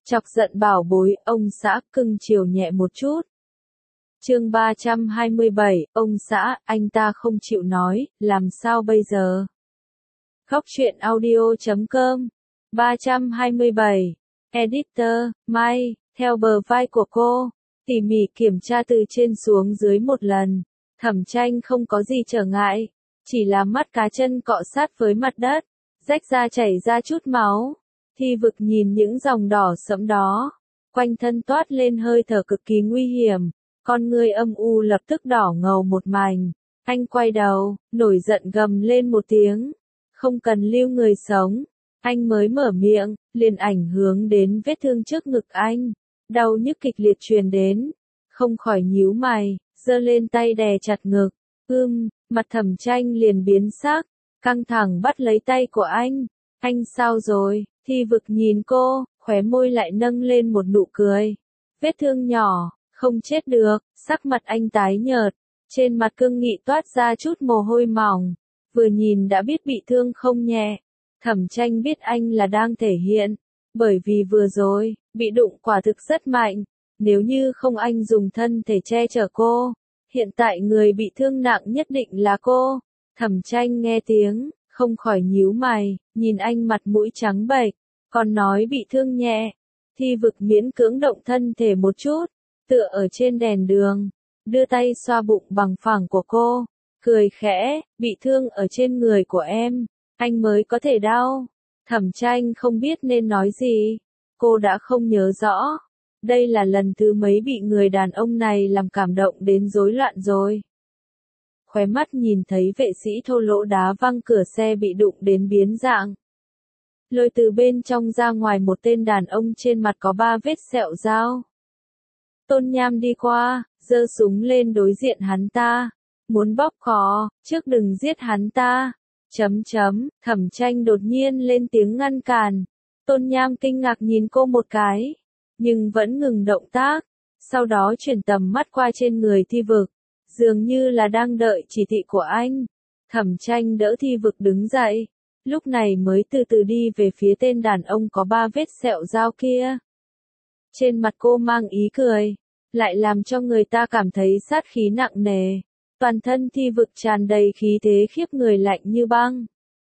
Chọc giận bảo bối, ông xã cưng chiều nhẹ một chút. Chương 327, ông xã, anh ta không chịu nói, làm sao bây giờ? Khóc chuyện audio.com 327. Editor, Mai, theo bờ vai của cô, tỉ mỉ kiểm tra từ trên xuống dưới một lần. Thẩm Tranh không có gì trở ngại, chỉ là mắt cá chân cọ sát với mặt đất, rách ra chảy ra chút máu. Thi Vực nhìn những dòng đỏ sẫm đó, quanh thân toát lên hơi thở cực kỳ nguy hiểm, con ngươi âm u lập tức đỏ ngầu một mảnh. Anh quay đầu, nổi giận gầm lên một tiếng, không cần lưu người sống. Anh mới mở miệng, liền ảnh hướng đến vết thương trước ngực anh, đau nhức kịch liệt truyền đến, không khỏi nhíu mày, giơ lên tay đè chặt ngực. Mặt Thẩm Tranh liền biến sắc, căng thẳng bắt lấy tay của anh. Anh sao rồi? Thi Vực nhìn cô, khóe môi lại nâng lên một nụ cười. Vết thương nhỏ, không chết được. Sắc mặt anh tái nhợt, trên mặt cương nghị toát ra chút mồ hôi mỏng, vừa nhìn đã biết bị thương không nhẹ. Thẩm Tranh biết anh là đang thể hiện, bởi vì vừa rồi, bị đụng quả thực rất mạnh. Nếu như không anh dùng thân thể che chở cô, hiện tại người bị thương nặng nhất định là cô. Thẩm Tranh nghe tiếng, không khỏi nhíu mày, nhìn anh mặt mũi trắng bệch, còn nói bị thương nhẹ. Thi Vực miễn cưỡng động thân thể một chút, tựa ở trên đèn đường, đưa tay xoa bụng bằng phẳng của cô, cười khẽ, bị thương ở trên người của em, anh mới có thể đau. Thẩm Tranh không biết nên nói gì, cô đã không nhớ rõ. Đây là lần thứ mấy bị người đàn ông này làm cảm động đến rối loạn rồi. Khóe mắt nhìn thấy vệ sĩ thô lỗ đá văng cửa xe bị đụng đến biến dạng. Lôi từ bên trong ra ngoài một tên đàn ông trên mặt có 3 vết sẹo dao. Tôn Nham đi qua, giơ súng lên đối diện hắn ta, muốn bóp cò, trước đừng giết hắn ta. Thẩm Tranh đột nhiên lên tiếng ngăn cản. Tôn Nham kinh ngạc nhìn cô một cái, nhưng vẫn ngừng động tác, sau đó chuyển tầm mắt qua trên người Thi Vực, dường như là đang đợi chỉ thị của anh. Thẩm Tranh đỡ Thi Vực đứng dậy, lúc này mới từ từ đi về phía tên đàn ông có 3 vết sẹo dao kia. Trên mặt cô mang ý cười, lại làm cho người ta cảm thấy sát khí nặng nề. Toàn thân Thi Vực tràn đầy khí thế khiếp người lạnh như băng.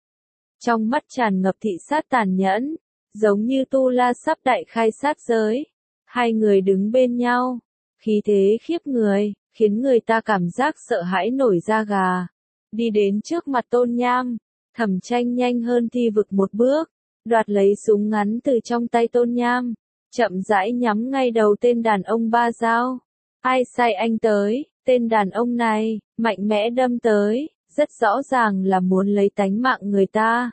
Trong mắt tràn ngập thị sát tàn nhẫn, giống như Tu La sắp đại khai sát giới. Hai người đứng bên nhau, khí thế khiếp người, khiến người ta cảm giác sợ hãi nổi da gà. Đi đến trước mặt Tôn Nham, Thẩm Tranh nhanh hơn Thi Vực một bước, đoạt lấy súng ngắn từ trong tay Tôn Nham, chậm rãi nhắm ngay đầu tên đàn ông 3 dao. Ai sai anh tới? Tên đàn ông này, mạnh mẽ đâm tới, rất rõ ràng là muốn lấy tánh mạng người ta.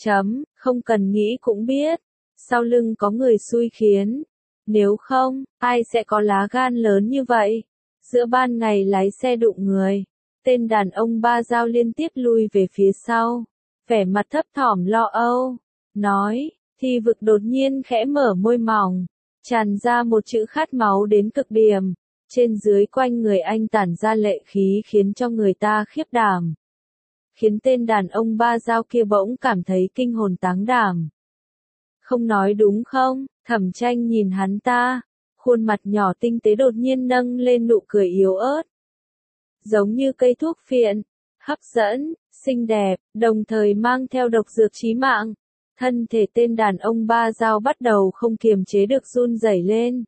Không cần nghĩ cũng biết, sau lưng có người xui khiến. Nếu không, ai sẽ có lá gan lớn như vậy? Giữa ban ngày lái xe đụng người, tên đàn ông 3 dao liên tiếp lui về phía sau, vẻ mặt thấp thỏm lo âu, nói. Thi Vực đột nhiên khẽ mở môi mỏng, tràn ra một chữ khát máu đến cực điểm. Trên dưới quanh người anh tản ra lệ khí khiến cho người ta khiếp đảm. Khiến tên đàn ông 3 dao kia bỗng cảm thấy kinh hồn táng đảm. Không nói đúng không? Thẩm Tranh nhìn hắn ta, khuôn mặt nhỏ tinh tế đột nhiên nâng lên nụ cười yếu ớt. Giống như cây thuốc phiện, hấp dẫn, xinh đẹp, đồng thời mang theo độc dược chí mạng. Thân thể tên đàn ông 3 dao bắt đầu không kiềm chế được run rẩy lên.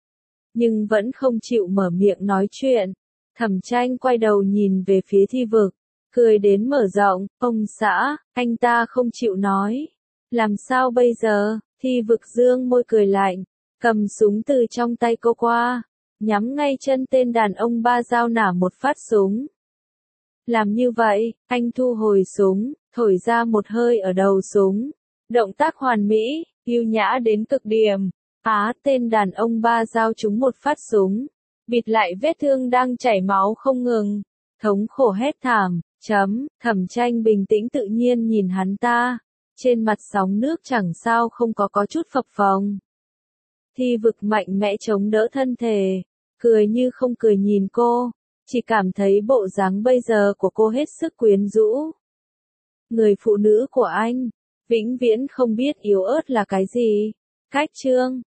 Nhưng vẫn không chịu mở miệng nói chuyện. Thẩm Tranh quay đầu nhìn về phía Thi Vực, cười đến mở rộng. Ông xã, anh ta không chịu nói. Làm sao bây giờ? Thi Vực dương môi cười lạnh, cầm súng từ trong tay cô qua, nhắm ngay chân tên đàn ông 3 dao nả một phát súng. Làm như vậy, anh thu hồi súng, thổi ra một hơi ở đầu súng. Động tác hoàn mỹ, yêu nhã đến cực điểm. Tên đàn ông 3 dao trúng một phát súng, bịt lại vết thương đang chảy máu không ngừng, thống khổ hét thảm. Thẩm Tranh bình tĩnh tự nhiên nhìn hắn ta, trên mặt sóng nước chẳng sao không có chút phập phồng. Thi Vực mạnh mẽ chống đỡ thân thể, cười như không cười nhìn cô, chỉ cảm thấy bộ dáng bây giờ của cô hết sức quyến rũ. Người phụ nữ của anh, vĩnh viễn không biết yếu ớt là cái gì. Cách chương